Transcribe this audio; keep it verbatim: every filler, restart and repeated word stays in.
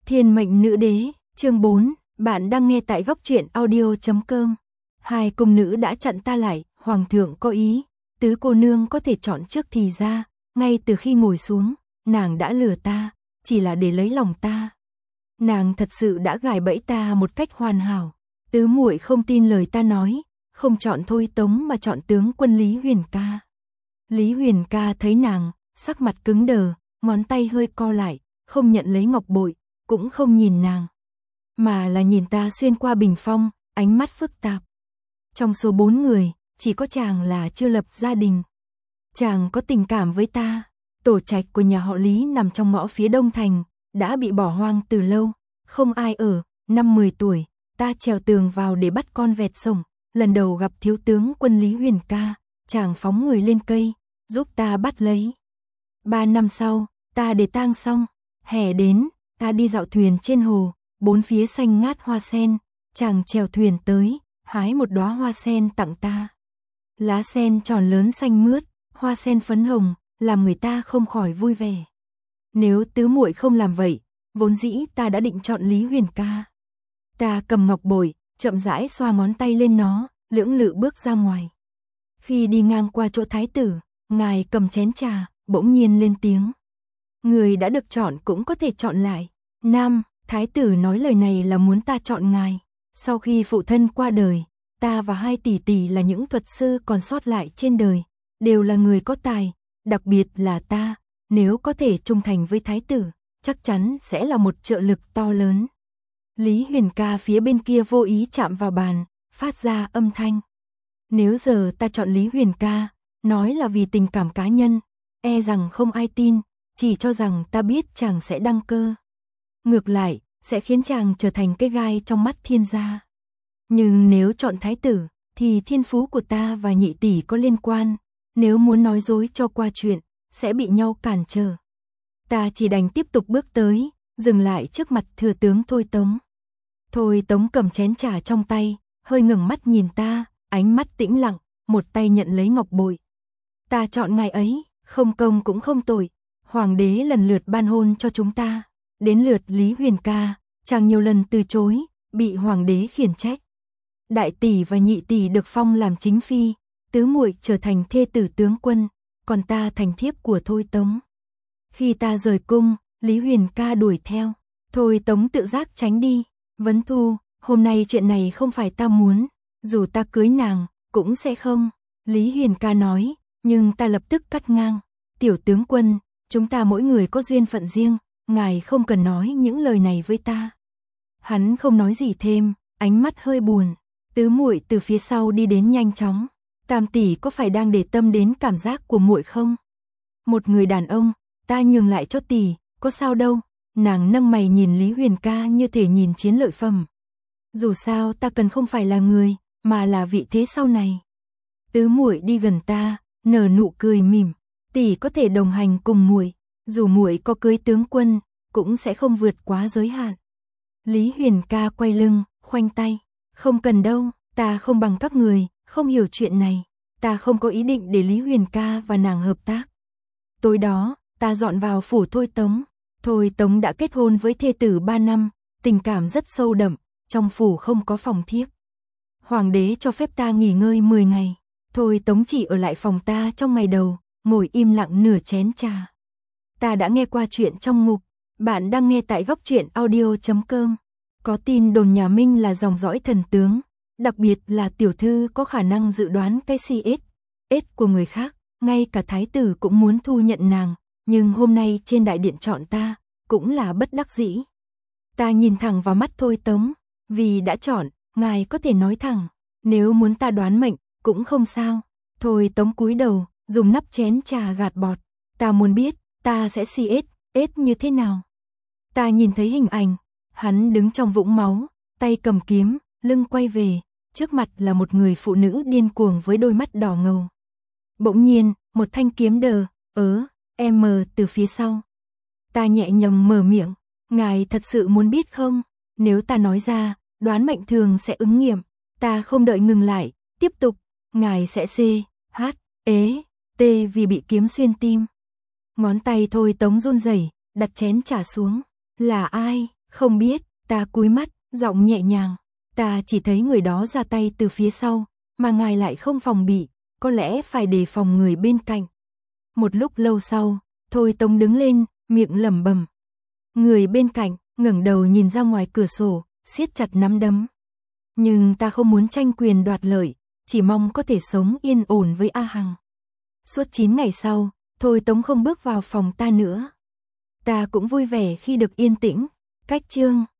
Thiên mệnh nữ đế, chương bốn, bạn đang nghe tại góc truyện audio chấm com. Hai cung nữ đã chặn ta lại, hoàng thượng có ý, tứ cô nương có thể chọn trước thì ra, ngay từ khi ngồi xuống, nàng đã lừa ta, chỉ là để lấy lòng ta. Nàng thật sự đã gài bẫy ta một cách hoàn hảo. Tứ muội không tin lời ta nói, không chọn Thôi Tống mà chọn tướng quân Lý Huyền ca. Lý Huyền ca thấy nàng, sắc mặt cứng đờ, ngón tay hơi co lại, không nhận lấy ngọc bội, cũng không nhìn nàng, mà là nhìn ta xuyên qua bình phong, ánh mắt phức tạp. Trong số bốn người, chỉ có chàng là chưa lập gia đình. Chàng có tình cảm với ta. Tổ trạch của nhà họ Lý nằm trong ngõ phía đông thành, đã bị bỏ hoang từ lâu, không ai ở. Năm mười tuổi, ta trèo tường vào để bắt con vẹt sổng, lần đầu gặp thiếu tướng quân Lý Huyền ca, chàng phóng người lên cây, giúp ta bắt lấy. Ba năm sau, ta để tang xong, hè đến, ta đi dạo thuyền trên hồ, bốn phía xanh ngát hoa sen, chàng chèo thuyền tới, hái một đóa hoa sen tặng ta. Lá sen tròn lớn xanh mướt, hoa sen phấn hồng, làm người ta không khỏi vui vẻ. Nếu tứ muội không làm vậy, vốn dĩ ta đã định chọn Lý Huyền ca. Ta cầm ngọc bội, chậm rãi xoa ngón tay lên nó, lưỡng lự bước ra ngoài. Khi đi ngang qua chỗ thái tử, ngài cầm chén trà, bỗng nhiên lên tiếng. Người đã được chọn cũng có thể chọn lại. Nam, thái tử nói lời này là muốn ta chọn ngài. Sau khi phụ thân qua đời, ta và hai tỷ tỷ là những thuật sư còn sót lại trên đời, đều là người có tài, đặc biệt là ta, nếu có thể trung thành với thái tử, chắc chắn sẽ là một trợ lực to lớn. Lý Huyền ca phía bên kia vô ý chạm vào bàn, phát ra âm thanh. Nếu giờ ta chọn Lý Huyền ca, nói là vì tình cảm cá nhân, e rằng không ai tin, chỉ cho rằng ta biết chàng sẽ đăng cơ. Ngược lại, sẽ khiến chàng trở thành cái gai trong mắt thiên gia. Nhưng nếu chọn thái tử, thì thiên phú của ta và nhị tỷ có liên quan, nếu muốn nói dối cho qua chuyện, sẽ bị nhau cản trở. Ta chỉ đành tiếp tục bước tới, dừng lại trước mặt thừa tướng Thôi Tống. Thôi Tống cầm chén trà trong tay, hơi ngẩng mắt nhìn ta, ánh mắt tĩnh lặng, một tay nhận lấy ngọc bội. Ta chọn ngài ấy, không công cũng không tội, hoàng đế lần lượt ban hôn cho chúng ta. Đến lượt Lý Huyền ca, chàng nhiều lần từ chối, bị hoàng đế khiển trách. Đại tỷ và nhị tỷ được phong làm chính phi, tứ muội trở thành thê tử tướng quân, còn ta thành thiếp của Thôi Tống. Khi ta rời cung, Lý Huyền ca đuổi theo, Thôi Tống tự giác tránh đi. Vấn Thu, hôm nay chuyện này không phải ta muốn, dù ta cưới nàng, cũng sẽ không. Lý Huyền ca nói, nhưng ta lập tức cắt ngang. Tiểu tướng quân, chúng ta mỗi người có duyên phận riêng, ngài không cần nói những lời này với ta. Hắn không nói gì thêm, ánh mắt hơi buồn. Tứ muội từ phía sau đi đến nhanh chóng. Tam tỷ có phải đang để tâm đến cảm giác của muội không? Một người đàn ông, ta nhường lại cho tỷ, có sao đâu? Nàng nâng mày nhìn Lý Huyền ca như thể nhìn chiến lợi phẩm. Dù sao ta cần không phải là người, mà là vị thế sau này. Tứ muội đi gần ta, nở nụ cười mỉm. Tỷ có thể đồng hành cùng muội, dù muội có cưới tướng quân, cũng sẽ không vượt quá giới hạn. Lý Huyền ca quay lưng, khoanh tay. Không cần đâu, ta không bằng các người, không hiểu chuyện này. Ta không có ý định để Lý Huyền ca và nàng hợp tác. Tối đó, ta dọn vào phủ Thôi Tống. Thôi Tống đã kết hôn với thê tử ba năm, tình cảm rất sâu đậm, trong phủ không có phòng thiếp. Hoàng đế cho phép ta nghỉ ngơi mười ngày. Thôi Tống chỉ ở lại phòng ta trong ngày đầu, ngồi im lặng nửa chén trà. Ta đã nghe qua chuyện trong ngục, bạn đang nghe tại góc truyện audio chấm com. Có tin đồn nhà Minh là dòng dõi thần tướng, đặc biệt là tiểu thư có khả năng dự đoán cái xê ét, ét của người khác, ngay cả thái tử cũng muốn thu nhận nàng, nhưng hôm nay trên đại điện chọn ta, cũng là bất đắc dĩ. Ta nhìn thẳng vào mắt Thôi Tống, vì đã chọn, ngài có thể nói thẳng, nếu muốn ta đoán mệnh, cũng không sao. Thôi Tống cúi đầu, dùng nắp chén trà gạt bọt, ta muốn biết, ta sẽ xê ét, ét như thế nào. Ta nhìn thấy hình ảnh, hắn đứng trong vũng máu, tay cầm kiếm, lưng quay về, trước mặt là một người phụ nữ điên cuồng với đôi mắt đỏ ngầu. Bỗng nhiên, một thanh kiếm đờ, ớ, em mờ từ phía sau. Ta nhẹ nhàng mở miệng, ngài thật sự muốn biết không? Nếu ta nói ra, đoán mệnh thường sẽ ứng nghiệm. Ta không đợi ngừng lại, tiếp tục, ngài sẽ C, H, ế, T vì bị kiếm xuyên tim. Ngón tay Thôi Tống run rẩy, đặt chén trà xuống. Là ai? Không biết, ta cúi mắt, giọng nhẹ nhàng. Ta chỉ thấy người đó ra tay từ phía sau, mà ngài lại không phòng bị, có lẽ phải đề phòng người bên cạnh. Một lúc lâu sau, Thôi Tống đứng lên, miệng lẩm bẩm. Người bên cạnh ngẩng đầu nhìn ra ngoài cửa sổ, siết chặt nắm đấm. Nhưng ta không muốn tranh quyền đoạt lợi, chỉ mong có thể sống yên ổn với A Hằng. Suốt chín ngày sau, Thôi Tống không bước vào phòng ta nữa. Ta cũng vui vẻ khi được yên tĩnh. Cách chương